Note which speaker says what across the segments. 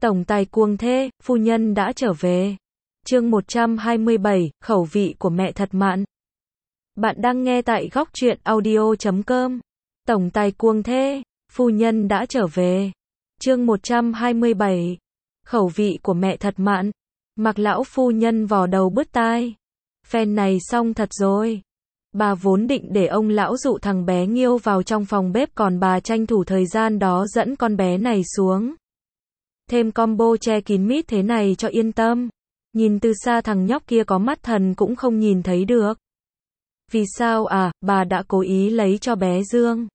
Speaker 1: Tổng tài cuồng thê, phu nhân đã trở về. Chương 127, khẩu vị của mẹ thật mặn. Bạn đang nghe tại góc truyện audio.com. Tổng tài cuồng thê, phu nhân đã trở về. Chương 127, khẩu vị của mẹ thật mặn. Mặc lão phu nhân vò đầu bứt tai. Phen này xong thật rồi. Bà vốn định để ông lão dụ thằng bé Nghiêu vào trong phòng bếp, còn bà tranh thủ thời gian đó dẫn con bé này xuống. Thêm combo che kín mít thế này cho yên tâm. Nhìn từ xa thằng nhóc kia có mắt thần cũng không nhìn thấy được. Vì sao à, bà đã cố ý lấy cho bé Dương.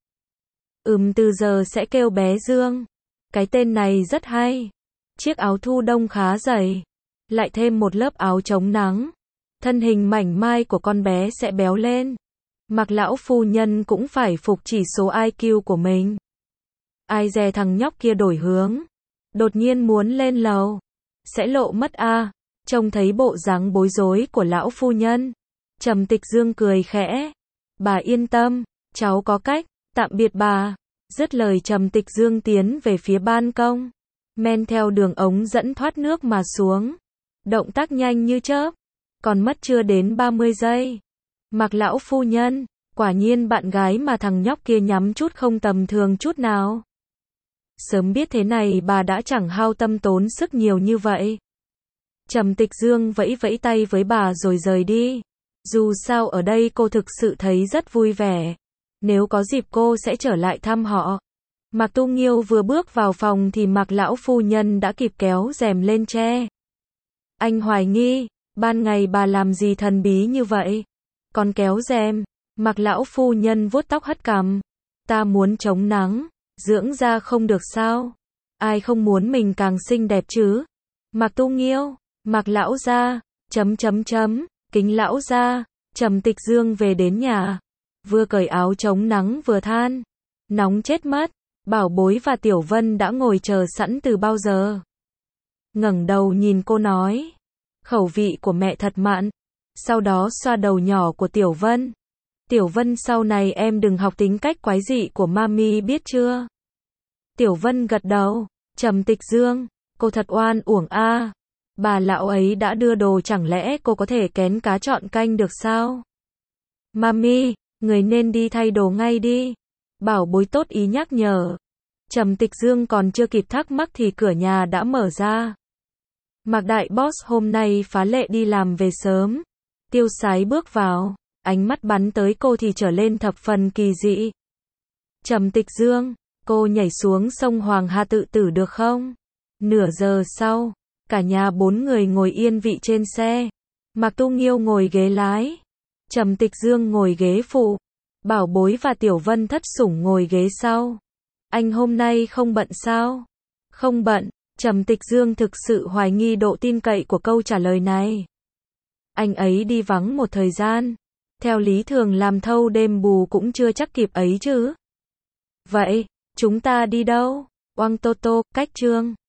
Speaker 1: Từ giờ sẽ kêu bé Dương. Cái tên này rất hay. Chiếc áo thu đông khá dày. Lại thêm một lớp áo chống nắng. Thân hình mảnh mai của con bé sẽ béo lên. Mặc lão phu nhân cũng phải phục chỉ số IQ của mình. Ai dè thằng nhóc kia đổi hướng. Đột nhiên muốn lên lầu. Sẽ lộ mất à. Trông thấy bộ dáng bối rối của lão phu nhân. Trầm Tịch Dương cười khẽ. Bà yên tâm, cháu có cách, tạm biệt bà. Dứt lời Trầm Tịch Dương tiến về phía ban công. Men theo đường ống dẫn thoát nước mà xuống. Động tác nhanh như chớp. Còn mất chưa đến 30 giây. Mặc lão phu nhân, quả nhiên bạn gái mà thằng nhóc kia nhắm chút không tầm thường chút nào. Sớm biết thế này bà đã chẳng hao tâm tốn sức nhiều như vậy. Trầm Tịch Dương vẫy vẫy tay với bà rồi rời đi. Dù sao ở đây cô thực sự thấy rất vui vẻ. Nếu có dịp cô sẽ trở lại thăm họ. Mạc Tu Nghiêu vừa bước vào phòng thì Mạc lão phu nhân đã kịp kéo rèm lên che. Anh hoài nghi, ban ngày bà làm gì thần bí như vậy? Còn kéo rèm, Mạc lão phu nhân vuốt tóc hất cằm. Ta muốn chống nắng, dưỡng da không được sao? Ai không muốn mình càng xinh đẹp chứ? Mạc Tu Nghiêu, Mạc lão gia, kính lão gia. Trầm Tịch Dương về đến nhà, vừa cởi áo chống nắng vừa than, nóng chết mất. Bảo Bối và Tiểu Vân đã ngồi chờ sẵn từ bao giờ. Ngẩng đầu nhìn cô nói, khẩu vị của mẹ thật mặn. Sau đó xoa đầu nhỏ của Tiểu Vân. Tiểu Vân, sau này em đừng học tính cách quái dị của mami biết chưa? Tiểu Vân gật đầu. Trầm Tịch Dương, cô thật oan uổng a. Bà lão ấy đã đưa đồ, chẳng lẽ cô có thể kén cá chọn canh được sao? Mami, người nên đi thay đồ ngay đi. Bảo Bối tốt ý nhắc nhở. Trầm Tịch Dương còn chưa kịp thắc mắc thì cửa nhà đã mở ra. Mạc đại boss hôm nay phá lệ đi làm về sớm. Tiêu Sái bước vào, ánh mắt bắn tới cô thì trở lên thập phần kỳ dị. Trầm Tịch Dương, cô nhảy xuống sông Hoàng Hà tự tử được không? Nửa giờ sau, cả nhà 4 người ngồi yên vị trên xe. Mạc Tu Nghiêu ngồi ghế lái. Trầm Tịch Dương ngồi ghế phụ. Bảo Bối và Tiểu Vân thất sủng ngồi ghế sau. Anh hôm nay không bận sao? Không bận. Trầm Tịch Dương thực sự hoài nghi độ tin cậy của câu trả lời này. Anh ấy đi vắng một thời gian. Theo lý thường làm thâu đêm bù cũng chưa chắc kịp ấy chứ. Vậy, chúng ta đi đâu? Oang Tô Tô, cách Trương.